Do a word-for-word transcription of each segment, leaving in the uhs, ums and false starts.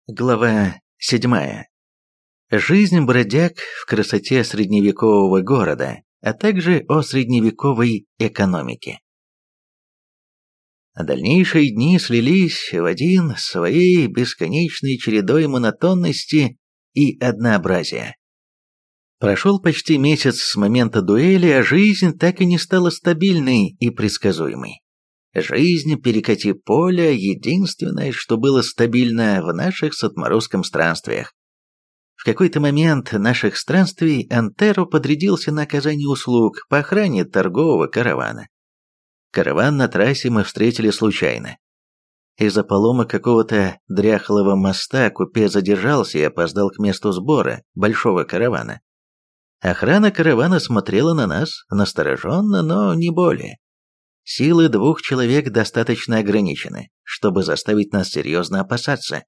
Глава седьмая. Жизнь бродяг в красоте средневекового города, а также о средневековой экономике. Дальнейшие дни слились в один своей бесконечной чередой монотонности и однообразия. Прошел почти месяц с момента дуэли, а жизнь так и не стала стабильной и предсказуемой. Жизнь перекати поля — единственное, что было стабильно в наших с отморозком странствиях. В какой-то момент наших странствий Антеро подрядился на оказание услуг по охране торгового каравана. Караван на трассе мы встретили случайно. Из-за полома какого-то дряхлого моста купе задержался и опоздал к месту сбора большого каравана. Охрана каравана смотрела на нас настороженно, но не более. Силы двух человек достаточно ограничены, чтобы заставить нас серьезно опасаться.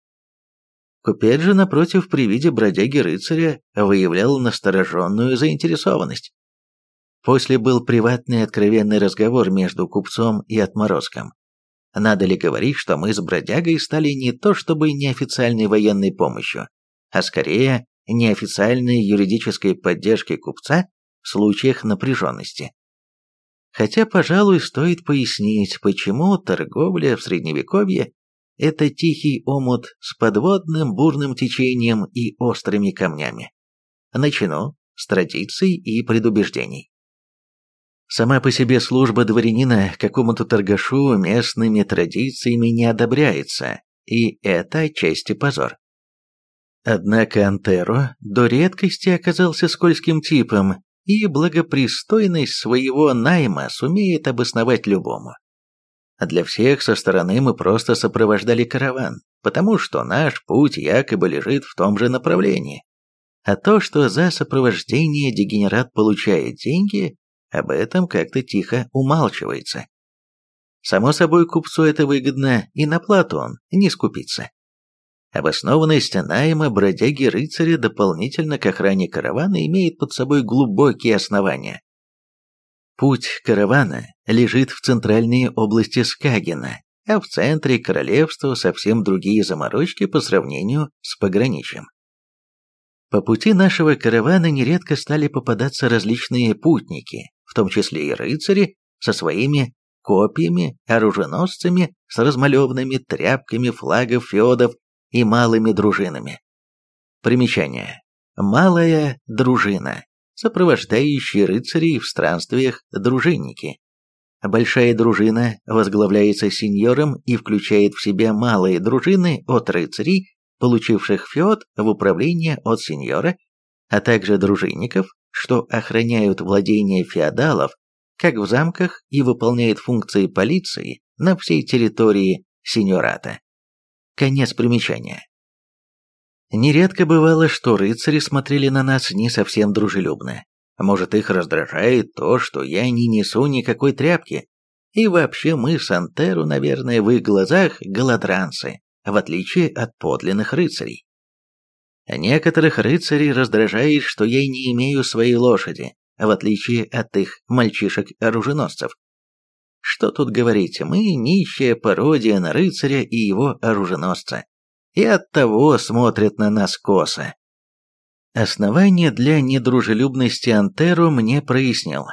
Купец же, напротив, при виде бродяги-рыцаря выявлял настороженную заинтересованность. После был приватный откровенный разговор между купцом и отморозком. Надо ли говорить, что мы с бродягой стали не то чтобы неофициальной военной помощью, а скорее неофициальной юридической поддержкой купца в случаях напряженности. Хотя, пожалуй, стоит пояснить, почему торговля в Средневековье – это тихий омут с подводным бурным течением и острыми камнями. Начну с традиций и предубеждений. Сама по себе служба дворянина какому-то торгашу местными традициями не одобряется, и это отчасти позор. Однако Антеро до редкости оказался скользким типом, и благопристойность своего найма сумеет обосновать любому. Для всех со стороны мы просто сопровождали караван, потому что наш путь якобы лежит в том же направлении. А то, что за сопровождение дегенерат получает деньги, об этом как-то тихо умалчивается. Само собой, купцу это выгодно, и на плату он не скупится. Обоснованность найма бродяги-рыцаря дополнительно к охране каравана имеет под собой глубокие основания. Путь каравана лежит в центральной области Скагена, а в центре королевства совсем другие заморочки по сравнению с пограничьем. По пути нашего каравана нередко стали попадаться различные путники, в том числе и рыцари, со своими копьями, оруженосцами, с размалеванными тряпками флагов феодов и малыми дружинами. Примечание. Малая дружина, сопровождающие рыцарей в странствиях дружинники. Большая дружина возглавляется сеньором и включает в себя малые дружины от рыцарей, получивших феод в управление от сеньора, а также дружинников, что охраняют владения феодалов, как в замках, и выполняют функции полиции на всей территории сеньората. Конец примечания. Нередко бывало, что рыцари смотрели на нас не совсем дружелюбно. Может, их раздражает то, что я не несу никакой тряпки, и вообще мы с Антеро, наверное, в их глазах голодранцы, в отличие от подлинных рыцарей. Некоторых рыцарей раздражает, что я не имею своей лошади, в отличие от их мальчишек-оруженосцев. Что тут говорить, мы нищая пародия на рыцаря и его оруженосца, и оттого смотрят на нас косо. Основание для недружелюбности Антеро мне прояснил.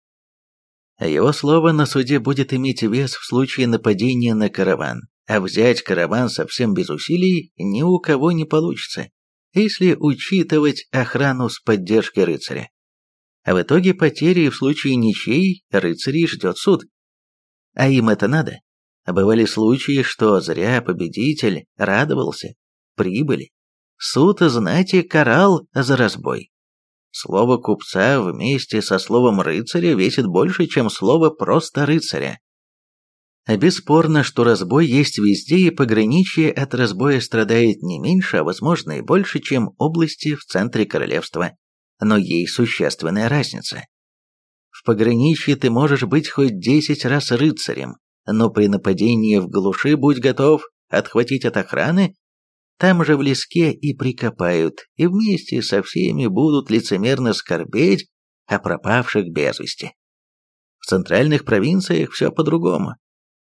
Его слово на суде будет иметь вес в случае нападения на караван, а взять караван совсем без усилий ни у кого не получится, если учитывать охрану с поддержкой рыцаря. А в итоге потери в случае ничей рыцарей ждет суд. А им это надо? Бывали случаи, что зря победитель радовался прибыли. Суд знати карал за разбой. Слово купца вместе со словом рыцаря весит больше, чем слово просто рыцаря. Бесспорно, что разбой есть везде, и пограничье от разбоя страдает не меньше, а возможно и больше, чем области в центре королевства. Но есть существенная разница. В пограничье ты можешь быть хоть десять раз рыцарем, но при нападении в глуши будь готов отхватить от охраны, там же в леске и прикопают, и вместе со всеми будут лицемерно скорбеть о пропавших без вести. В центральных провинциях все по-другому.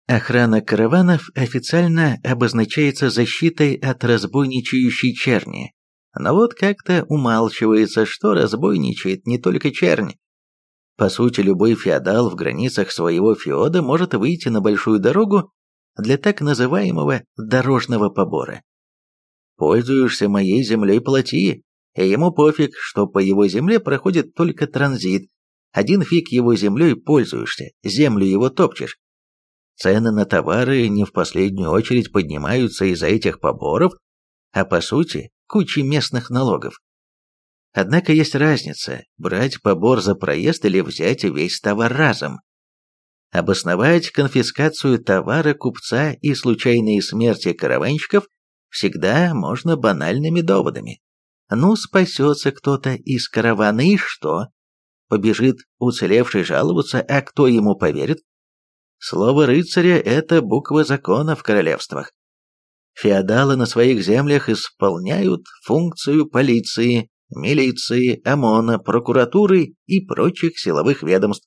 Охрана караванов официально обозначается защитой от разбойничающей черни. Но вот как-то умалчивается, что разбойничает не только чернь. По сути, любой феодал в границах своего феода может выйти на большую дорогу для так называемого дорожного побора. Пользуешься моей землей — плати, и ему пофиг, что по его земле проходит только транзит. Один фиг его землей пользуешься, землю его топчешь. Цены на товары не в последнюю очередь поднимаются из-за этих поборов, а по сути кучи местных налогов. Однако есть разница – брать побор за проезд или взять весь товар разом. Обосновать конфискацию товара купца и случайные смерти караванщиков всегда можно банальными доводами. Ну, спасется кто-то из каравана, и что? Побежит уцелевший жаловаться, а кто ему поверит? Слово рыцаря – это буква закона в королевствах. Феодалы на своих землях исполняют функцию полиции, милиции, ОМОНа, прокуратуры и прочих силовых ведомств.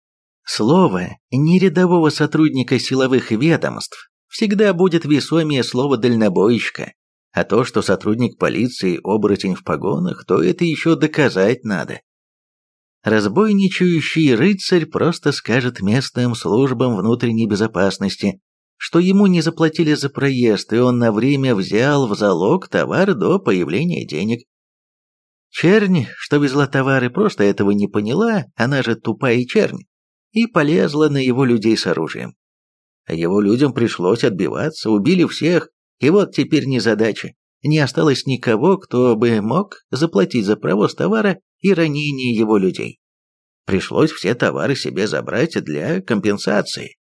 Слово нерядового сотрудника силовых ведомств всегда будет весомее слова дальнобойщика, а то, что сотрудник полиции оборотень в погонах, то это еще доказать надо. Разбойничающий рыцарь просто скажет местным службам внутренней безопасности, что ему не заплатили за проезд, и он на время взял в залог товар до появления денег. Чернь, что везла товары, просто этого не поняла, она же тупая чернь, и полезла на его людей с оружием. Его людям пришлось отбиваться, убили всех, и вот теперь незадача. Не осталось никого, кто бы мог заплатить за провоз товара и ранение его людей. Пришлось все товары себе забрать для компенсации.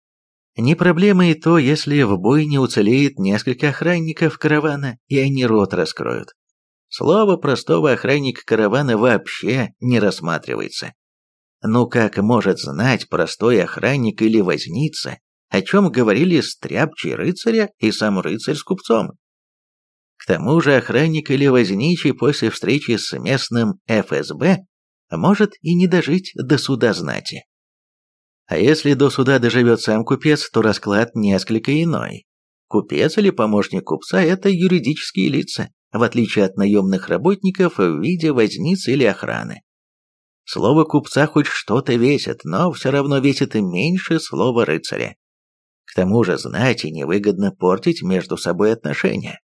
Не проблема и то, если в бойне уцелеет несколько охранников каравана, и они рот раскроют. Слово простого охранника каравана вообще не рассматривается. Ну как может знать простой охранник или возница, о чем говорили стряпчий рыцаря и сам рыцарь с купцом? К тому же охранник или возничий после встречи с местным эф эс бэ может и не дожить до суда знати. А если до суда доживет сам купец, то расклад несколько иной. Купец или помощник купца – это юридические лица, в отличие от наемных работников в виде возниц или охраны. Слово купца хоть что-то весит, но все равно весит и меньше слова рыцаря. К тому же знати невыгодно портить между собой отношения.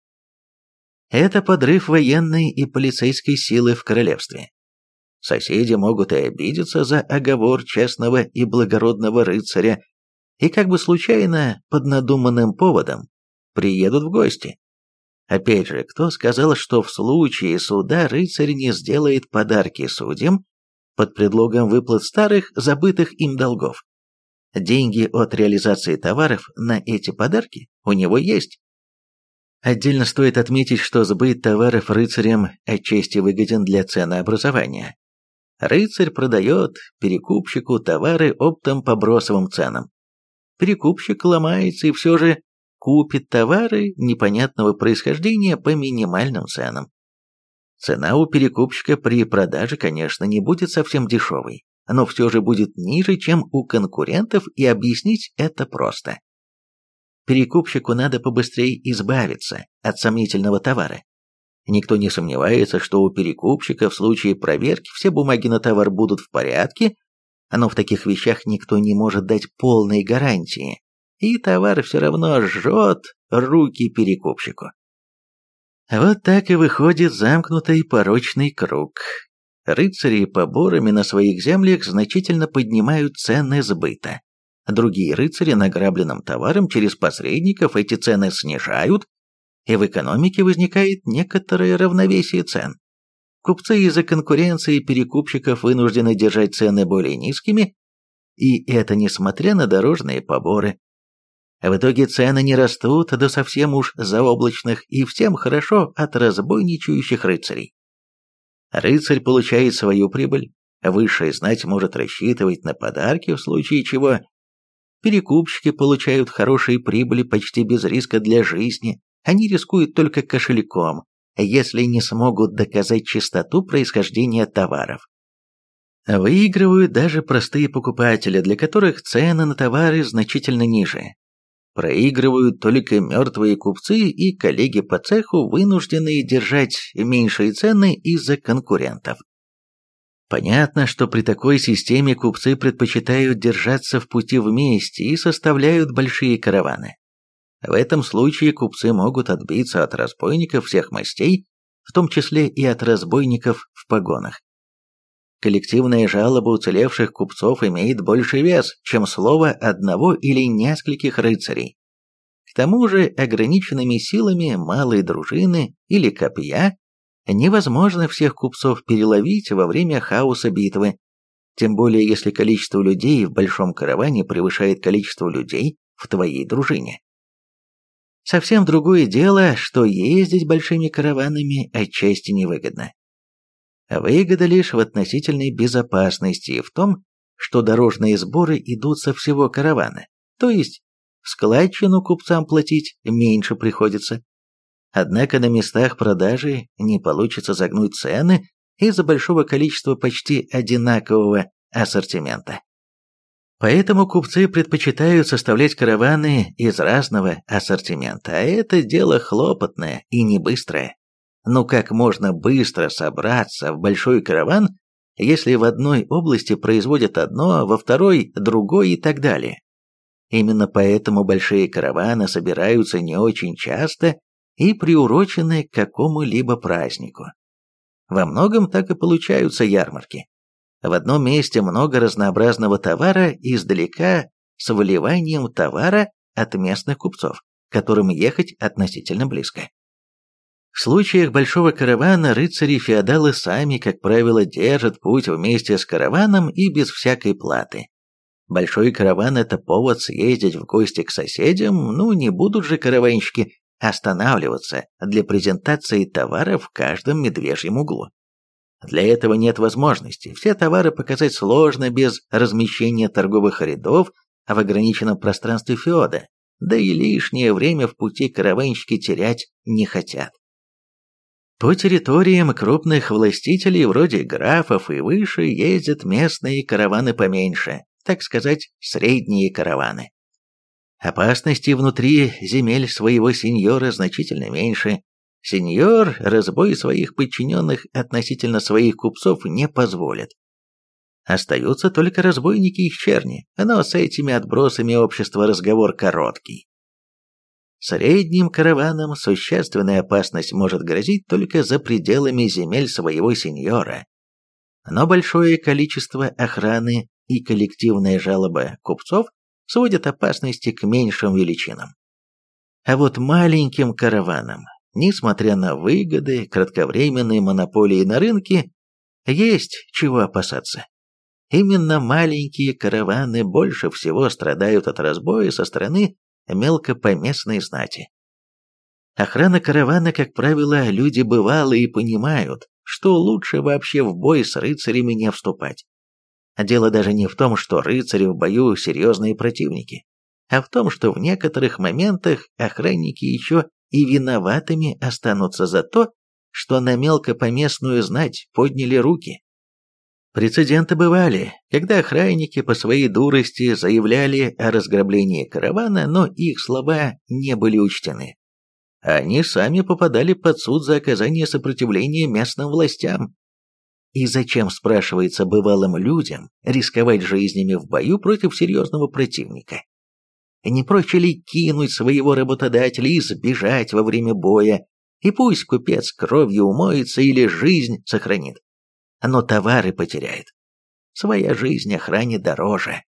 Это подрыв военной и полицейской силы в королевстве. Соседи могут и обидеться за оговор честного и благородного рыцаря, и как бы случайно, под надуманным поводом, приедут в гости. Опять же, кто сказал, что в случае суда рыцарь не сделает подарки судьям под предлогом выплат старых, забытых им долгов? Деньги от реализации товаров на эти подарки у него есть. Отдельно стоит отметить, что сбыт товаров рыцарем отчасти выгоден для ценообразования. Рыцарь продает перекупщику товары оптом по бросовым ценам. Перекупщик ломается и все же купит товары непонятного происхождения по минимальным ценам. Цена у перекупщика при продаже, конечно, не будет совсем дешевой, но все же будет ниже, чем у конкурентов, и объяснить это просто. Перекупщику надо побыстрее избавиться от сомнительного товара. Никто не сомневается, что у перекупщика в случае проверки все бумаги на товар будут в порядке, но в таких вещах никто не может дать полной гарантии, и товар все равно жжет руки перекупщику. Вот так и выходит замкнутый порочный круг. Рыцари поборами на своих землях значительно поднимают цены сбыта. Другие рыцари награбленным товаром через посредников эти цены снижают, и в экономике возникает некоторое равновесие цен. Купцы из-за конкуренции перекупщиков вынуждены держать цены более низкими, и это несмотря на дорожные поборы. В итоге цены не растут до совсем уж заоблачных, и всем хорошо от разбойничающих рыцарей. Рыцарь получает свою прибыль, высшая знать может рассчитывать на подарки, в случае чего перекупщики получают хорошие прибыли почти без риска для жизни, они рискуют только кошельком, если не смогут доказать чистоту происхождения товаров. Выигрывают даже простые покупатели, для которых цены на товары значительно ниже. Проигрывают только мертвые купцы и коллеги по цеху, вынужденные держать меньшие цены из-за конкурентов. Понятно, что при такой системе купцы предпочитают держаться в пути вместе и составляют большие караваны. В этом случае купцы могут отбиться от разбойников всех мастей, в том числе и от разбойников в погонах. Коллективная жалоба уцелевших купцов имеет больший вес, чем слово одного или нескольких рыцарей. К тому же ограниченными силами малой дружины или копья невозможно всех купцов переловить во время хаоса битвы, тем более если количество людей в большом караване превышает количество людей в твоей дружине. Совсем другое дело, что ездить большими караванами отчасти невыгодно. Выгода лишь в относительной безопасности и в том, что дорожные сборы идут со всего каравана, то есть в складчину купцам платить меньше приходится. Однако на местах продажи не получится загнуть цены из-за большого количества почти одинакового ассортимента. Поэтому купцы предпочитают составлять караваны из разного ассортимента, а это дело хлопотное и не быстрое. Ну как можно быстро собраться в большой караван, если в одной области производят одно, во второй – другое и так далее? Именно поэтому большие караваны собираются не очень часто и приурочены к какому-либо празднику. Во многом так и получаются ярмарки. В одном месте много разнообразного товара издалека с выливанием товара от местных купцов, которым ехать относительно близко. В случаях большого каравана рыцари-феодалы сами, как правило, держат путь вместе с караваном и без всякой платы. Большой караван – это повод съездить в гости к соседям, ну не будут же караванщики останавливаться для презентации товара в каждом медвежьем углу. Для этого нет возможности, все товары показать сложно без размещения торговых рядов в ограниченном пространстве феода, да и лишнее время в пути караванщики терять не хотят. По территориям крупных властителей вроде графов и выше ездят местные караваны поменьше, так сказать, средние караваны. Опасности внутри земель своего сеньора значительно меньше. Сеньор разбой своих подчиненных относительно своих купцов не позволит. Остаются только разбойники и черни, но с этими отбросами общества разговор короткий. Средним караванам существенная опасность может грозить только за пределами земель своего сеньора. Но большое количество охраны и коллективная жалоба купцов сводят опасности к меньшим величинам. А вот маленьким караванам, несмотря на выгоды кратковременной монополии на рынке, есть чего опасаться. Именно маленькие караваны больше всего страдают от разбоя со стороны мелкопоместной знати. Охрана каравана, как правило, люди бывалые и понимают, что лучше вообще в бой с рыцарями не вступать. Дело даже не в том, что рыцари в бою серьезные противники, а в том, что в некоторых моментах охранники еще и виноватыми останутся за то, что на мелкопоместную знать подняли руки. Прецеденты бывали, когда охранники по своей дурости заявляли о разграблении каравана, но их слова не были учтены. Они сами попадали под суд за оказание сопротивления местным властям. И зачем, спрашивается, бывалым людям рисковать жизнями в бою против серьезного противника? Не проще ли кинуть своего работодателя и сбежать во время боя, и пусть купец кровью умоется или жизнь сохранит, но товары потеряет. Своя жизнь охране дороже.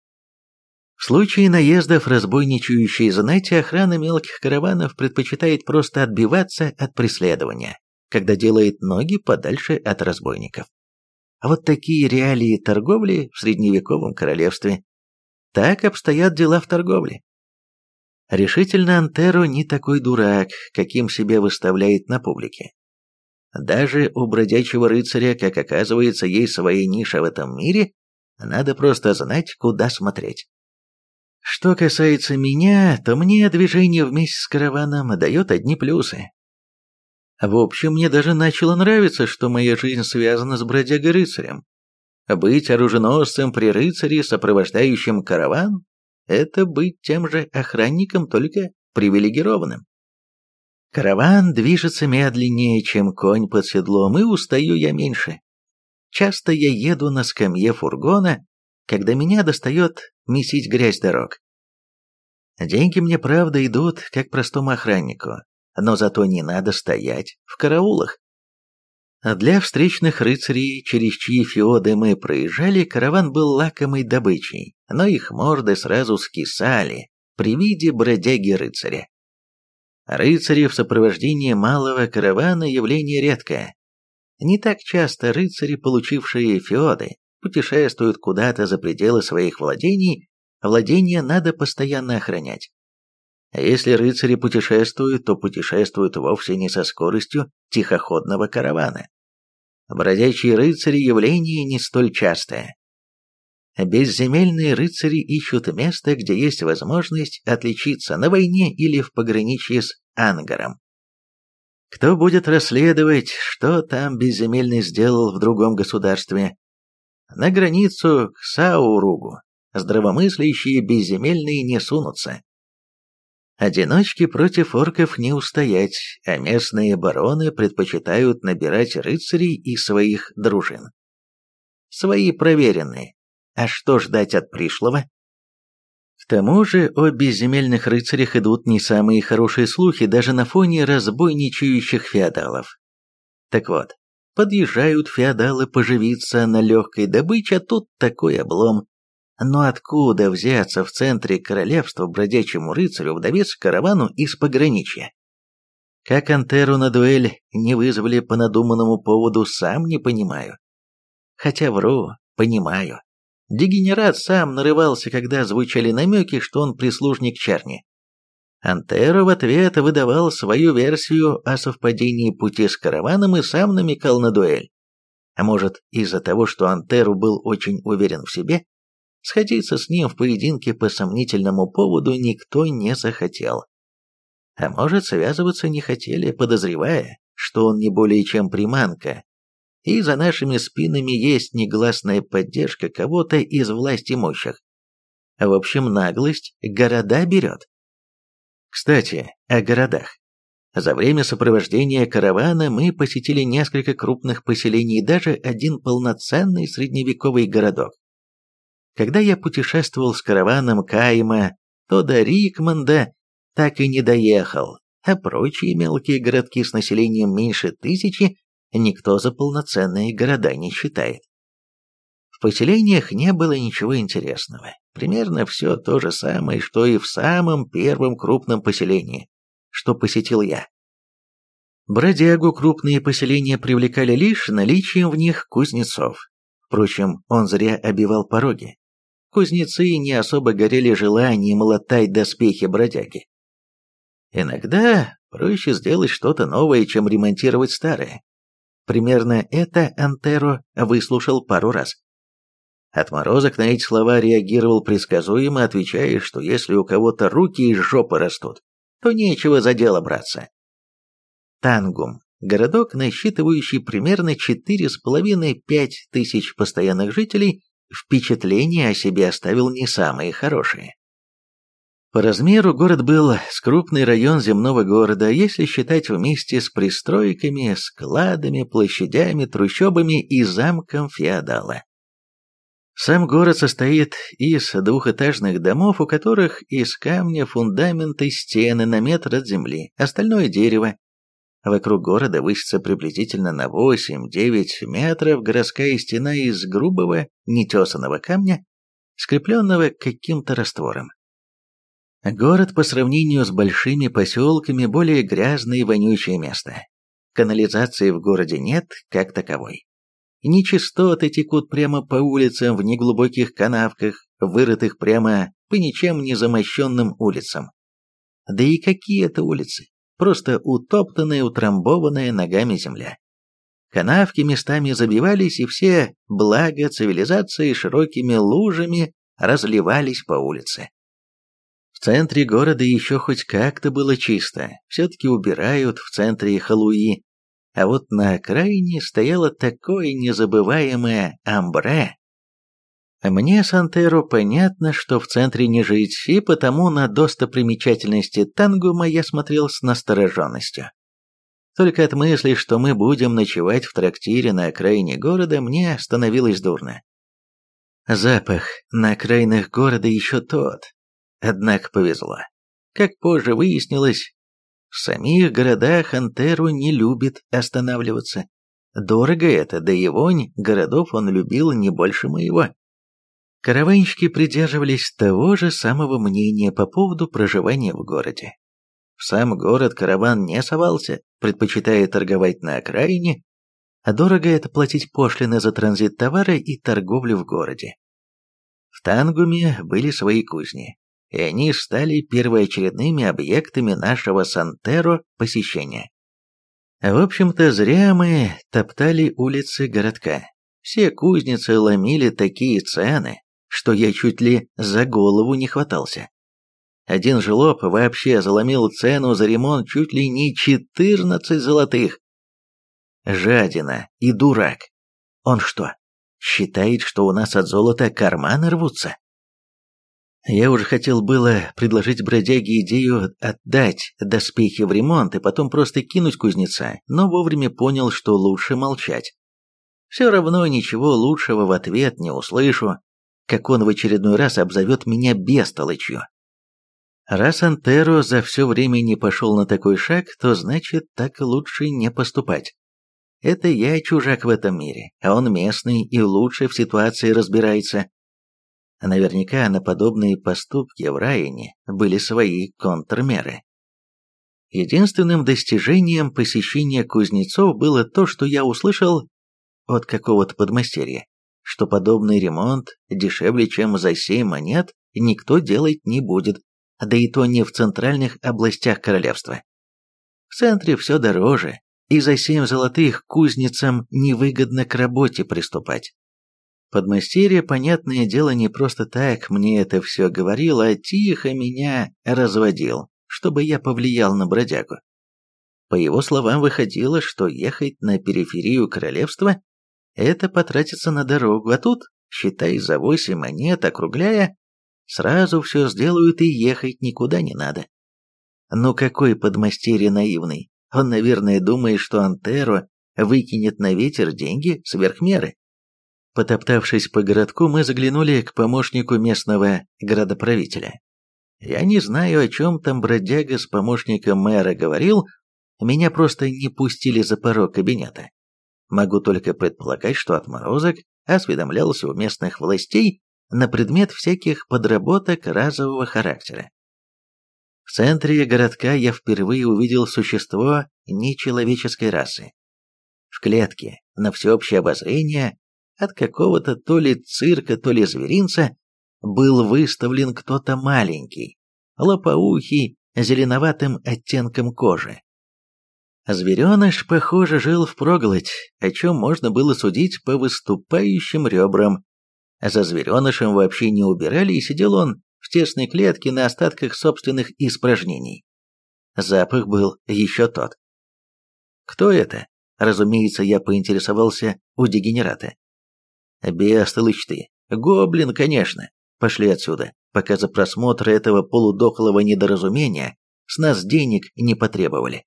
В случае наездов разбойничающей знати охрана мелких караванов предпочитает просто отбиваться от преследования, когда делает ноги подальше от разбойников. А вот такие реалии торговли в средневековом королевстве. Так обстоят дела в торговле. Решительно Антеро не такой дурак, каким себя выставляет на публике. Даже у бродячего рыцаря, как оказывается, есть своя ниша в этом мире, надо просто знать, куда смотреть. Что касается меня, то мне движение вместе с караваном дает одни плюсы. В общем, мне даже начало нравиться, что моя жизнь связана с бродягой-рыцарем. Быть оруженосцем при рыцаре, сопровождающем караван, это быть тем же охранником, только привилегированным. Караван движется медленнее, чем конь под седлом, и устаю я меньше. Часто я еду на скамье фургона, когда меня достает месить грязь дорог. Деньги мне, правда, идут, как простому охраннику, но зато не надо стоять в караулах. Для встречных рыцарей, через чьи феоды мы проезжали, караван был лакомой добычей, но их морды сразу скисали при виде бродяги-рыцаря. Рыцари в сопровождении малого каравана явление редкое. Не так часто рыцари, получившие феоды, путешествуют куда-то за пределы своих владений, а владения надо постоянно охранять. А если рыцари путешествуют, то путешествуют вовсе не со скоростью тихоходного каравана. Бродячие рыцари явление не столь частое. Безземельные рыцари ищут место, где есть возможность отличиться на войне или в пограничье с Ангаром. Кто будет расследовать, что там безземельный сделал в другом государстве? На границу к Сауругу здравомыслящие безземельные не сунутся. Одиночки против орков не устоять, а местные бароны предпочитают набирать рыцарей из своих дружин. Свои проверенные. А что ждать от пришлого? К тому же о безземельных рыцарях идут не самые хорошие слухи даже на фоне разбойничающих феодалов. Так вот, подъезжают феодалы поживиться на легкой добыче, а тут такой облом. Но откуда взяться в центре королевства бродячему рыцарю вдовец каравану из пограничья? Как Антеру на дуэль не вызвали по надуманному поводу, сам не понимаю. Хотя вру, понимаю. Дегенерат сам нарывался, когда звучали намеки, что он прислужник Чарни. Антеро в ответ выдавал свою версию о совпадении пути с караваном и сам намекал на дуэль. А может, из-за того, что Антеро был очень уверен в себе, сходиться с ним в поединке по сомнительному поводу никто не захотел. А может, связываться не хотели, подозревая, что он не более чем приманка, и за нашими спинами есть негласная поддержка кого-то из власть имущих. В общем, наглость города берет. Кстати, о городах. За время сопровождения каравана мы посетили несколько крупных поселений и даже один полноценный средневековый городок. Когда я путешествовал с караваном Кайма, то до Рикмонда так и не доехал, а прочие мелкие городки с населением меньше тысячи никто за полноценные города не считает. В поселениях не было ничего интересного. Примерно все то же самое, что и в самом первом крупном поселении, что посетил я. Бродягу крупные поселения привлекали лишь наличием в них кузнецов. Впрочем, он зря обивал пороги. Кузнецы не особо горели желанием латать доспехи бродяги. Иногда проще сделать что-то новое, чем ремонтировать старое. Примерно это Антеро выслушал пару раз. Отморозок на эти слова реагировал предсказуемо, отвечая, что если у кого-то руки из жопы растут, то нечего за дело браться. Тангум – городок, насчитывающий примерно четыре с половиной-пять тысяч постоянных жителей, впечатление о себе оставил не самые хорошие. По размеру город был с крупный район земного города, если считать вместе с пристройками, складами, площадями, трущобами и замком феодала. Сам город состоит из двухэтажных домов, у которых из камня фундаменты стены на метр от земли, остальное дерево. Вокруг города высится приблизительно на восемь-девять метров городская стена из грубого, нетесанного камня, скрепленного каким-то раствором. Город по сравнению с большими поселками более грязное и вонючее место. Канализации в городе нет, как таковой. Нечистоты текут прямо по улицам в неглубоких канавках, вырытых прямо по ничем не замощенным улицам. Да и какие это улицы? Просто утоптанная, утрамбованная ногами земля. Канавки местами забивались, и все блага цивилизации широкими лужами разливались по улице. В центре города еще хоть как-то было чисто, все-таки убирают в центре Халуи, а вот на окраине стояло такое незабываемое амбре, Мне с Антеро понятно, что в центре не жить, и потому на достопримечательности Тангума я смотрел с настороженностью. Только от мысли, что мы будем ночевать в трактире на окраине города, мне становилось дурно. Запах на окраинах города еще тот. Однако повезло. Как позже выяснилось, в самих городах Антеро не любит останавливаться. Дорого это, да и вонь городов он любил не больше моего. Караванщики придерживались того же самого мнения по поводу проживания в городе. В сам город караван не совался, предпочитая торговать на окраине, а дорого это платить пошлины за транзит товара и торговлю в городе. В Тангуме были свои кузни, и они стали первоочередными объектами нашего с Антеро посещения. В общем-то, зря мы топтали улицы городка. Все кузницы ломили такие цены, что я чуть ли за голову не хватался. Один жлоб вообще заломил цену за ремонт чуть ли не четырнадцать золотых. Жадина и дурак. Он что, считает, что у нас от золота карманы рвутся? Я уже хотел было предложить бродяге идею отдать доспехи в ремонт и потом просто кинуть кузнеца, но вовремя понял, что лучше молчать. Все равно ничего лучшего в ответ не услышу, как он в очередной раз обзовет меня бестолочью. Раз Антеро за все время не пошел на такой шаг, то значит так лучше не поступать. Это я чужак в этом мире, а он местный и лучше в ситуации разбирается. Наверняка на подобные поступки в Райане были свои контрмеры. Единственным достижением посещения кузнецов было то, что я услышал от какого-то подмастерья, что подобный ремонт дешевле, чем за семь монет, никто делать не будет, да и то не в центральных областях королевства. В центре все дороже, и за семь золотых кузницам невыгодно к работе приступать. Подмастерье, понятное дело, не просто так мне это все говорил, а тихо меня разводил, чтобы я повлиял на бродягу. По его словам, выходило, что ехать на периферию королевства – это потратиться на дорогу, а тут, считай, за восемь монет, округляя, сразу все сделают и ехать никуда не надо. Ну какой подмастерье наивный, он, наверное, думает, что Антеро выкинет на ветер деньги сверх меры. Потоптавшись по городку, мы заглянули к помощнику местного градоправителя. Я не знаю, о чем там бродяга с помощником мэра говорил, меня просто не пустили за порог кабинета. Могу только предполагать, что отморозок осведомлялся у местных властей на предмет всяких подработок разового характера. В центре городка я впервые увидел существо нечеловеческой расы. В клетке, на всеобщее обозрение, от какого-то то ли цирка, то ли зверинца, был выставлен кто-то маленький, лопоухий, зеленоватым оттенком кожи. Звереныш, похоже, жил впроголодь, о чем можно было судить по выступающим ребрам. За зверенышем вообще не убирали, и сидел он в тесной клетке на остатках собственных испражнений. Запах был еще тот. Кто это? Разумеется, я поинтересовался у дегенерата. Бестолочь ты. Гоблин, конечно. Пошли отсюда, пока за просмотр этого полудохлого недоразумения с нас денег не потребовали.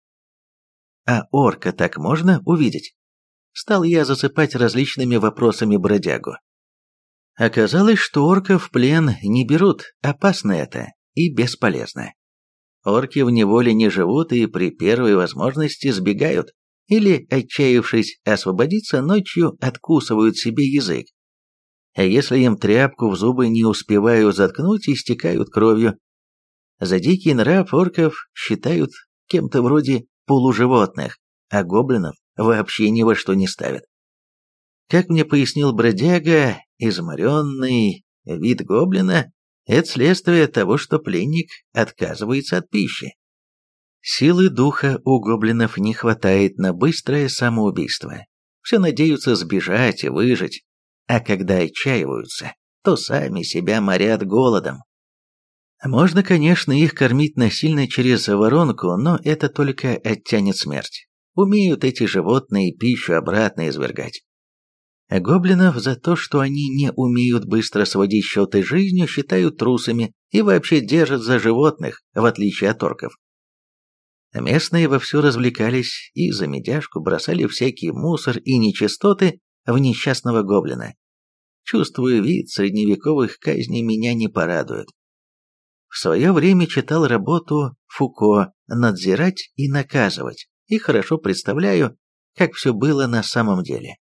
А орка так можно увидеть? Стал я засыпать различными вопросами бродягу. Оказалось, что орков в плен не берут, опасно это и бесполезно. Орки в неволе не живут и при первой возможности сбегают, или, отчаявшись освободиться, ночью откусывают себе язык. А если им тряпку в зубы не успевают заткнуть, истекают кровью. За дикий нрав орков считают кем-то вроде полуживотных, а гоблинов вообще ни во что не ставят. Как мне пояснил бродяга, изморенный вид гоблина – это следствие того, что пленник отказывается от пищи. Силы духа у гоблинов не хватает на быстрое самоубийство. Все надеются сбежать и выжить, а когда отчаиваются, то сами себя морят голодом. Можно, конечно, их кормить насильно через воронку, но это только оттянет смерть. Умеют эти животные пищу обратно извергать. Гоблинов за то, что они не умеют быстро сводить счеты с жизнью, считают трусами и вообще держат за животных, в отличие от орков. Местные вовсю развлекались и за медяшку бросали всякий мусор и нечистоты в несчастного гоблина. Чувствую, вид средневековых казней меня не порадует. В свое время читал работу Фуко «Надзирать и наказывать» и хорошо представляю, как все было на самом деле.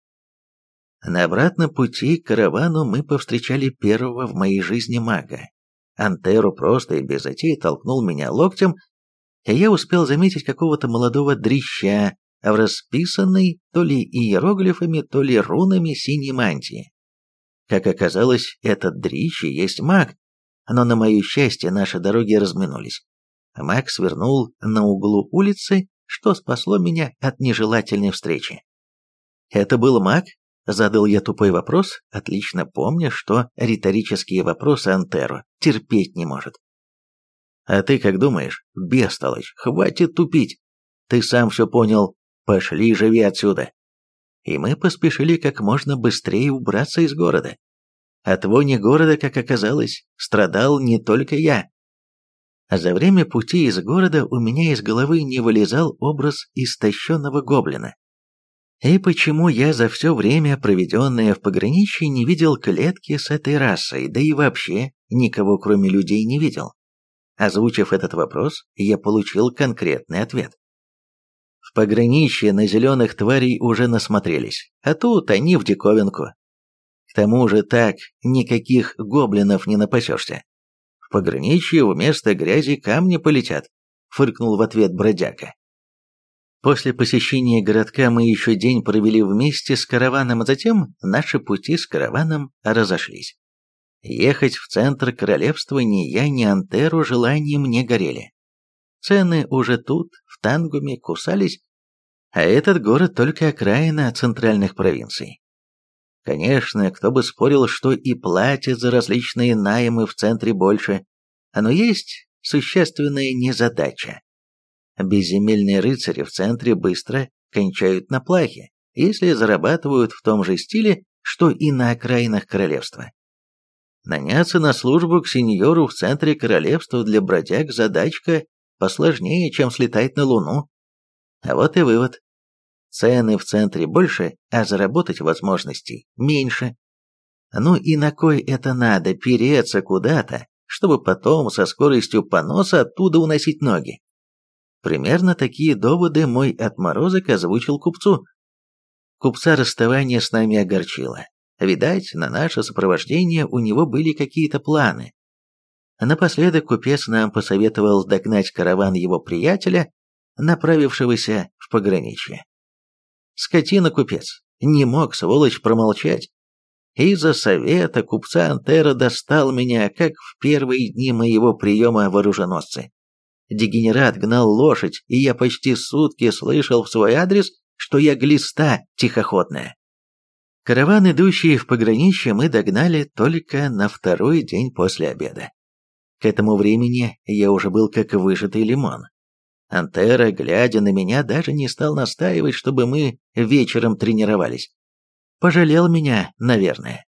На обратном пути к каравану мы повстречали первого в моей жизни мага. Антеру просто и без затей толкнул меня локтем, и я успел заметить какого-то молодого дрища в расписанной то ли иероглифами, то ли рунами синей мантии. Как оказалось, этот дрищ и есть маг, но на мое счастье наши дороги разминулись. Маг свернул на углу улицы, что спасло меня от нежелательной встречи. «Это был маг?» — задал я тупой вопрос, отлично помня, что риторические вопросы Антеро терпеть не может. «А ты как думаешь, бестолочь, хватит тупить. Ты сам все понял, пошли, живи отсюда». И мы поспешили как можно быстрее убраться из города. От вони города, как оказалось, страдал не только я. За время пути из города у меня из головы не вылезал образ истощенного гоблина. И почему я за все время, проведенное в пограничье, не видел клетки с этой расой, да и вообще никого кроме людей не видел? Озвучив этот вопрос, я получил конкретный ответ. В пограничье на зеленых тварей уже насмотрелись, а тут они в диковинку. К тому же так никаких гоблинов не напасешься. В пограничье вместо грязи камни полетят, фыркнул в ответ бродяга. После посещения городка мы еще день провели вместе с караваном, а затем наши пути с караваном разошлись. Ехать в центр королевства ни я, ни Антеру желанием не горели. Цены уже тут, в Тангуме, кусались, а этот город только окраина центральных провинций. Конечно, кто бы спорил, что и платят за различные наймы в центре больше, но есть существенная незадача. Безземельные рыцари в центре быстро кончают на плахе, если зарабатывают в том же стиле, что и на окраинах королевства. Наняться на службу к сеньору в центре королевства для бродяг задачка посложнее, чем слетать на Луну. А вот и вывод. Цены в центре больше, а заработать возможностей меньше. Ну и на кой это надо переться куда-то, чтобы потом со скоростью поноса оттуда уносить ноги? Примерно такие доводы мой отморозок озвучил купцу. Купца расставание с нами огорчило. Видать, на наше сопровождение у него были какие-то планы. Напоследок купец нам посоветовал догнать караван его приятеля, направившегося в пограничье. Скотина-купец, не мог, сволочь, промолчать. Из-за совета купца Антера достал меня, как в первые дни моего приема в оруженосцы. Дегенерат гнал лошадь, и я почти сутки слышал в свой адрес, что я глиста тихоходная. Караван, идущий в пограничье, мы догнали только на второй день после обеда. К этому времени я уже был как выжатый лимон. Антера, глядя на меня, даже не стал настаивать, чтобы мы вечером тренировались. Пожалел меня, наверное.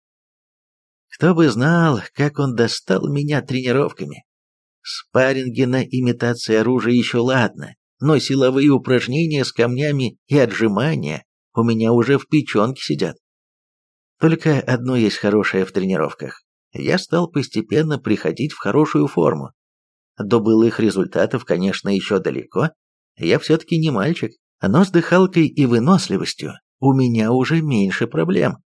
Кто бы знал, как он достал меня тренировками. Спарринги на имитации оружия еще ладно, но силовые упражнения с камнями и отжимания у меня уже в печенке сидят. Только одно есть хорошее в тренировках. Я стал постепенно приходить в хорошую форму. До былых результатов, конечно, еще далеко. Я все-таки не мальчик, но с дыхалкой и выносливостью у меня уже меньше проблем.